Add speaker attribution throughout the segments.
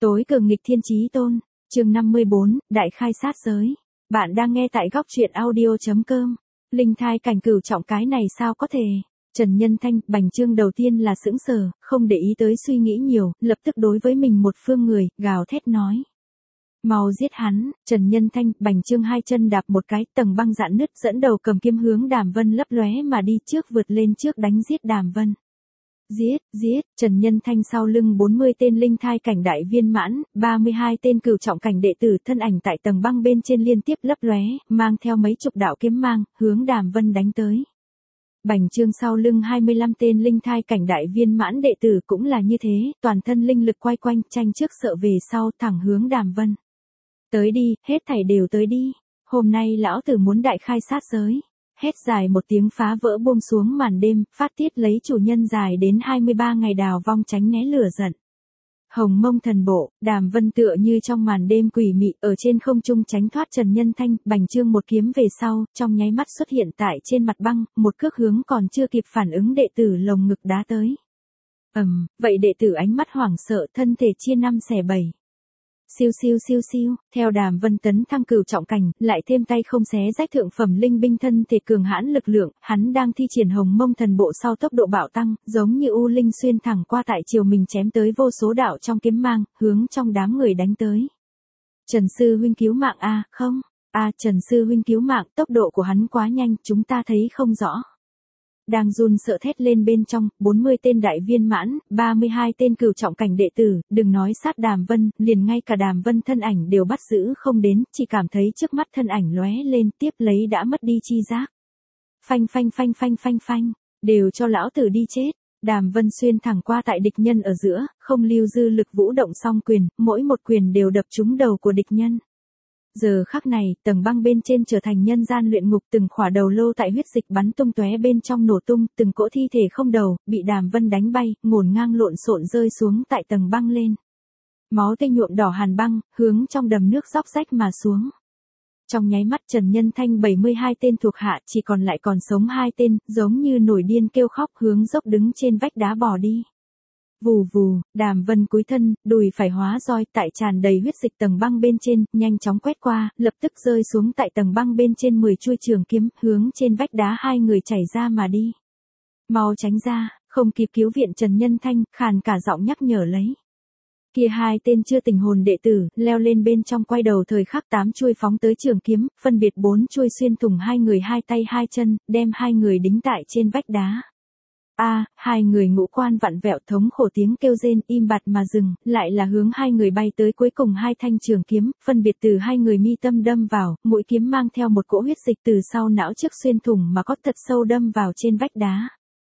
Speaker 1: Tối cường nghịch thiên chí tôn, chương 54, đại khai sát giới. Bạn đang nghe tại góc truyện audio.com. Linh thai cảnh cửu trọng cái này sao có thể? Trần Nhân Thanh, Bành Trương đầu tiên là sững sờ, không để ý tới suy nghĩ nhiều, lập tức đối với mình một phương người, gào thét nói. Mau giết hắn. Trần Nhân Thanh, Bành Trương hai chân đạp một cái, tầng băng dạn nứt dẫn đầu cầm kiếm hướng Đàm Vân lấp lóe mà đi trước, vượt lên trước đánh giết Đàm Vân. Giết, Trần Nhân Thanh sau lưng 40 tên linh thai cảnh đại viên mãn, 32 tên cửu trọng cảnh đệ tử thân ảnh tại tầng băng bên trên liên tiếp lấp lóe, mang theo mấy chục đạo kiếm mang, hướng Đàm Vân đánh tới. Bành Trương sau lưng 25 tên linh thai cảnh đại viên mãn đệ tử cũng là như thế, toàn thân linh lực quay quanh, tranh trước sợ về sau, thẳng hướng Đàm Vân. Tới đi, hết thảy đều tới đi. Hôm nay lão tử muốn đại khai sát giới. Hét dài một tiếng phá vỡ buông xuống màn đêm, phát tiết lấy chủ nhân dài đến 23 ngày đào vong tránh né lửa giận. Hồng Mông thần bộ, Đàm Vân tựa như trong màn đêm quỷ mị ở trên không trung tránh thoát Trần Nhân Thanh, Bành Trương một kiếm về sau, trong nháy mắt xuất hiện tại trên mặt băng, một cước hướng còn chưa kịp phản ứng đệ tử lồng ngực đá tới. Vậy đệ tử ánh mắt hoảng sợ, thân thể chia năm xẻ bảy. Siêu, theo Đàm Vân tấn thăng cửu trọng cảnh, lại thêm tay không xé rách thượng phẩm linh binh thân thể cường hãn lực lượng, hắn đang thi triển Hồng Mông thần bộ sau tốc độ bạo tăng, giống như u linh xuyên thẳng qua tại chiều mình chém tới vô số đạo trong kiếm mang, hướng trong đám người đánh tới. Trần sư huynh cứu mạng không? Trần sư huynh cứu mạng, tốc độ của hắn quá nhanh, chúng ta thấy không rõ. Đang run sợ thét lên bên trong, 40 tên đại viên mãn, 32 tên cửu trọng cảnh đệ tử, đừng nói sát Đàm Vân, liền ngay cả Đàm Vân thân ảnh đều bắt giữ không đến, chỉ cảm thấy trước mắt thân ảnh lóe lên, tiếp lấy đã mất đi chi giác. Phanh, đều cho lão tử đi chết. Đàm Vân xuyên thẳng qua tại địch nhân ở giữa, không lưu dư lực vũ động song quyền, mỗi một quyền đều đập trúng đầu của địch nhân. Giờ khắc này, tầng băng bên trên trở thành nhân gian luyện ngục, từng khỏa đầu lô tại huyết dịch bắn tung tóe bên trong nổ tung, từng cỗ thi thể không đầu, bị Đàm Vân đánh bay, ngổn ngang lộn xộn rơi xuống tại tầng băng lên. Máu tươi nhuộm đỏ hàn băng, hướng trong đầm nước róc rách mà xuống. Trong nháy mắt Trần Nhân Thanh 72 tên thuộc hạ chỉ còn lại còn sống 2 tên, giống như nổi điên kêu khóc hướng dốc đứng trên vách đá bỏ đi. Vù, Đàm Vân cúi thân, đùi phải hóa roi tại tràn đầy huyết dịch tầng băng bên trên, nhanh chóng quét qua, lập tức rơi xuống tại tầng băng bên trên 10 chuôi trường kiếm, hướng trên vách đá hai người chảy ra mà đi. Mau tránh ra, không kịp cứu viện Trần Nhân Thanh, khàn cả giọng nhắc nhở lấy. Kia 2 tên chưa tình hồn đệ tử, leo lên bên trong quay đầu thời khắc 8 chuôi phóng tới trường kiếm, phân biệt 4 chuôi xuyên thủng hai người hai tay hai chân, đem hai người đính tại trên vách đá. Hai người ngũ quan vặn vẹo thống khổ tiếng kêu rên im bặt mà dừng, lại là hướng hai người bay tới cuối cùng 2 thanh trường kiếm, phân biệt từ hai người mi tâm đâm vào, mũi kiếm mang theo một cỗ huyết dịch từ sau não trước xuyên thủng mà có thật sâu đâm vào trên vách đá.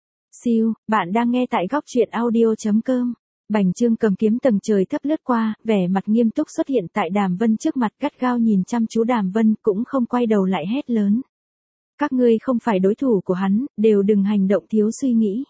Speaker 1: Bạn đang nghe tại góc truyện audio.com. Bành Trương cầm kiếm tầng trời thấp lướt qua, vẻ mặt nghiêm túc xuất hiện tại Đàm Vân trước mặt, gắt gao nhìn chăm chú Đàm Vân, cũng không quay đầu lại hét lớn. Các ngươi không phải đối thủ của hắn, đều đừng hành động thiếu suy nghĩ.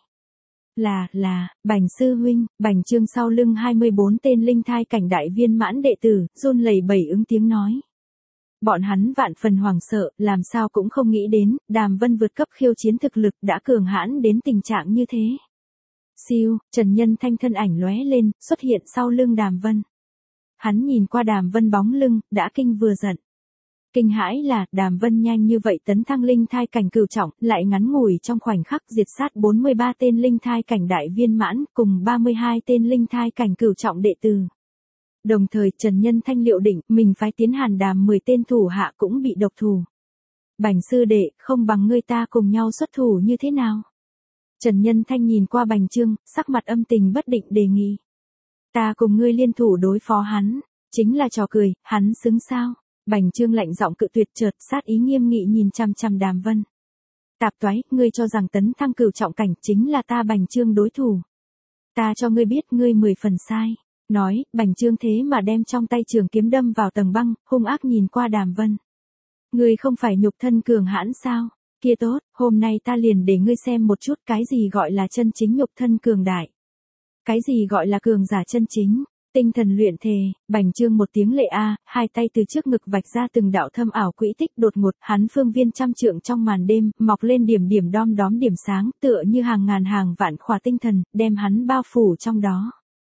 Speaker 1: Bành sư huynh. Bành Trương sau lưng 24 tên linh thai cảnh đại viên mãn đệ tử, run lẩy bẩy ứng tiếng nói. Bọn hắn vạn phần hoảng sợ, làm sao cũng không nghĩ đến, Đàm Vân vượt cấp khiêu chiến thực lực đã cường hãn đến tình trạng như thế. Trần Nhân Thanh thân ảnh lóe lên, xuất hiện sau lưng Đàm Vân. Hắn nhìn qua Đàm Vân bóng lưng, đã kinh vừa giận. Kinh hãi là, Đàm Vân nhanh như vậy tấn thăng linh thai cảnh cửu trọng, lại ngắn ngủi trong khoảnh khắc diệt sát 43 tên linh thai cảnh đại viên mãn, cùng 32 tên linh thai cảnh cửu trọng đệ tử. Đồng thời Trần Nhân Thanh liệu định, mình phái tiến Hàn Đàm 10 tên thủ hạ cũng bị độc thủ. Bành sư đệ, không bằng ngươi ta cùng nhau xuất thủ như thế nào? Trần Nhân Thanh nhìn qua Bành Trương, sắc mặt âm tình bất định đề nghị. Ta cùng ngươi liên thủ đối phó hắn, chính là trò cười, hắn xứng sao? Bành Trương lạnh giọng cự tuyệt, chợt sát ý nghiêm nghị nhìn chằm chằm Đàm Vân. Tạp toái, ngươi cho rằng tấn thăng cửu trọng cảnh chính là ta Bành Trương đối thủ. Ta cho ngươi biết ngươi 10 phần sai. Nói, Bành Trương thế mà đem trong tay trường kiếm đâm vào tầng băng, hung ác nhìn qua Đàm Vân. Ngươi không phải nhục thân cường hãn sao? Kia tốt, hôm nay ta liền để ngươi xem một chút cái gì gọi là chân chính nhục thân cường đại. Cái gì gọi là cường giả chân chính. Tinh thần luyện thề. Bành Trương một tiếng lệ hai tay từ trước ngực vạch ra từng đạo thâm ảo quỹ tích, đột ngột, hắn phương viên trăm trượng trong màn đêm, mọc lên điểm đom đóm điểm sáng, tựa như hàng ngàn hàng vạn khỏa tinh thần, đem hắn bao phủ trong đó.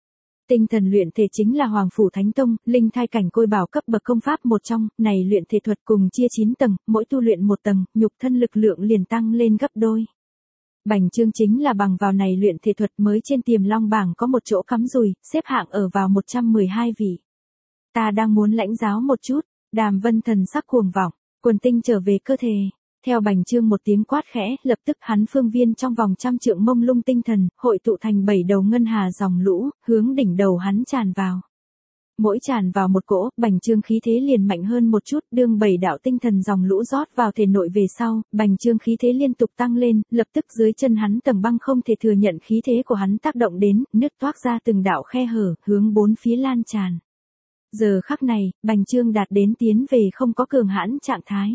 Speaker 1: Tinh thần luyện thể chính là Hoàng phủ Thánh Tông, linh thai cảnh côi bảo cấp bậc công pháp một trong, này luyện thể thuật cùng chia 9 tầng, mỗi tu luyện một tầng, nhục thân lực lượng liền tăng lên gấp đôi. Bành Trương chính là bằng vào này luyện thể thuật mới trên Tiềm Long bảng có một chỗ cắm rùi, xếp hạng ở vào 112 vị. Ta đang muốn lãnh giáo một chút, Đàm Vân thần sắc cuồng vọng, quần tinh trở về cơ thể. Theo Bành Trương một tiếng quát khẽ, lập tức hắn phương viên trong vòng 100 trượng mông lung tinh thần, hội tụ thành 7 đầu ngân hà dòng lũ, hướng đỉnh đầu hắn tràn vào. Mỗi tràn vào một cỗ, Bành Trương khí thế liền mạnh hơn một chút, đương 7 đạo tinh thần dòng lũ rót vào thể nội về sau, Bành Trương khí thế liên tục tăng lên, lập tức dưới chân hắn tầng băng không thể thừa nhận khí thế của hắn tác động đến, nứt toác ra từng đạo khe hở, hướng bốn phía lan tràn. Giờ khắc này, Bành Trương đạt đến tiến về không có cường hãn trạng thái.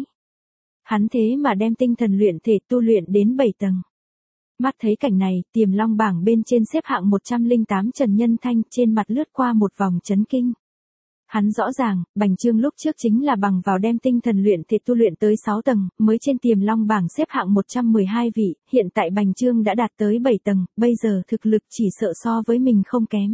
Speaker 1: Hắn thế mà đem tinh thần luyện thể tu luyện đến 7 tầng. Mắt thấy cảnh này, Tiềm Long bảng bên trên xếp hạng 108 Trần Nhân Thanh trên mặt lướt qua một vòng chấn kinh. Hắn rõ ràng, Bành Trương lúc trước chính là bằng vào đem tinh thần luyện thể tu luyện tới 6 tầng, mới trên Tiềm Long bảng xếp hạng 112 vị, hiện tại Bành Trương đã đạt tới 7 tầng, bây giờ thực lực chỉ sợ so với mình không kém.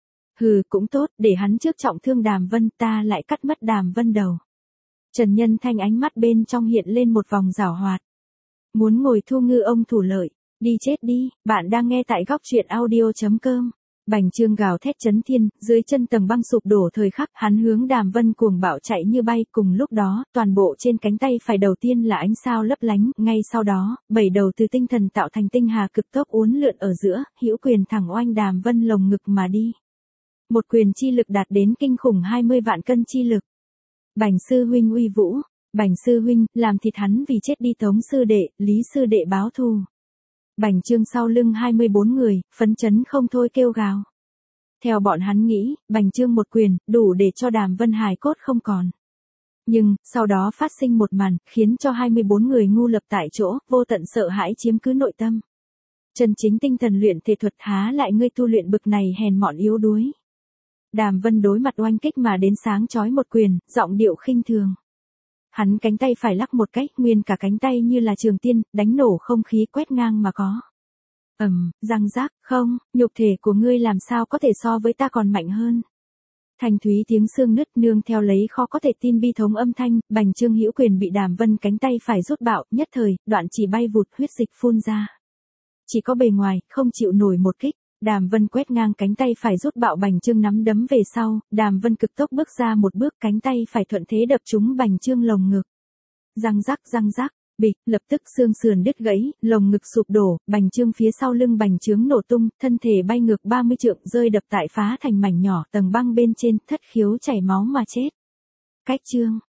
Speaker 1: Hừ, cũng tốt, để hắn trước trọng thương Đàm Vân, ta lại cắt mất Đàm Vân đầu. Trần Nhân Thanh ánh mắt bên trong hiện lên một vòng giảo hoạt. Muốn ngồi thu ngư ông thủ lợi, đi chết đi, bạn đang nghe tại góc truyện audio.com. Bành Trương gào thét chấn thiên, dưới chân tầng băng sụp đổ thời khắc, hắn hướng Đàm Vân cuồng bạo chạy như bay, cùng lúc đó, toàn bộ trên cánh tay phải đầu tiên là ánh sao lấp lánh, ngay sau đó, 7 đầu từ tinh thần tạo thành tinh hà cực tốc uốn lượn ở giữa, hữu quyền thẳng oanh Đàm Vân lồng ngực mà đi. Một quyền chi lực đạt đến kinh khủng 20 vạn cân chi lực. Bành sư huynh uy vũ, Bành sư huynh, làm thịt hắn vì chết đi Tống sư đệ, Lý sư đệ báo thù. Bành Trương sau lưng 24 người, phấn chấn không thôi kêu gào. Theo bọn hắn nghĩ, Bành Trương một quyền, đủ để cho Đàm Vân hài cốt không còn. Nhưng, sau đó phát sinh một màn, khiến cho 24 người ngu lập tại chỗ, vô tận sợ hãi chiếm cứ nội tâm. Chân chính tinh thần luyện thể thuật há lại ngươi tu luyện bực này hèn mọn yếu đuối. Đàm Vân đối mặt oanh kích mà đến sáng chói một quyền, giọng điệu khinh thường. Hắn cánh tay phải lắc một cách, nguyên cả cánh tay như là trường tiên, đánh nổ không khí quét ngang mà có. Răng rác, không, nhục thể của ngươi làm sao có thể so với ta còn mạnh hơn. Thanh thúy tiếng xương nứt nương theo lấy khó có thể tin bi thống âm thanh, Bành Trương hữu quyền bị Đàm Vân cánh tay phải rút bạo, nhất thời, đoạn chỉ bay vụt huyết dịch phun ra. Chỉ có bề ngoài, không chịu nổi một kích. Đàm Vân quét ngang cánh tay phải rút bạo Bành Trương nắm đấm về sau, Đàm Vân cực tốc bước ra một bước cánh tay phải thuận thế đập trúng Bành Trương lồng ngực. Răng rắc, bịch, lập tức xương sườn đứt gãy, lồng ngực sụp đổ, Bành Trương phía sau lưng bành trướng nổ tung, thân thể bay ngược 30 trượng rơi đập tại phá thành mảnh nhỏ tầng băng bên trên, thất khiếu chảy máu mà chết. Cách chương,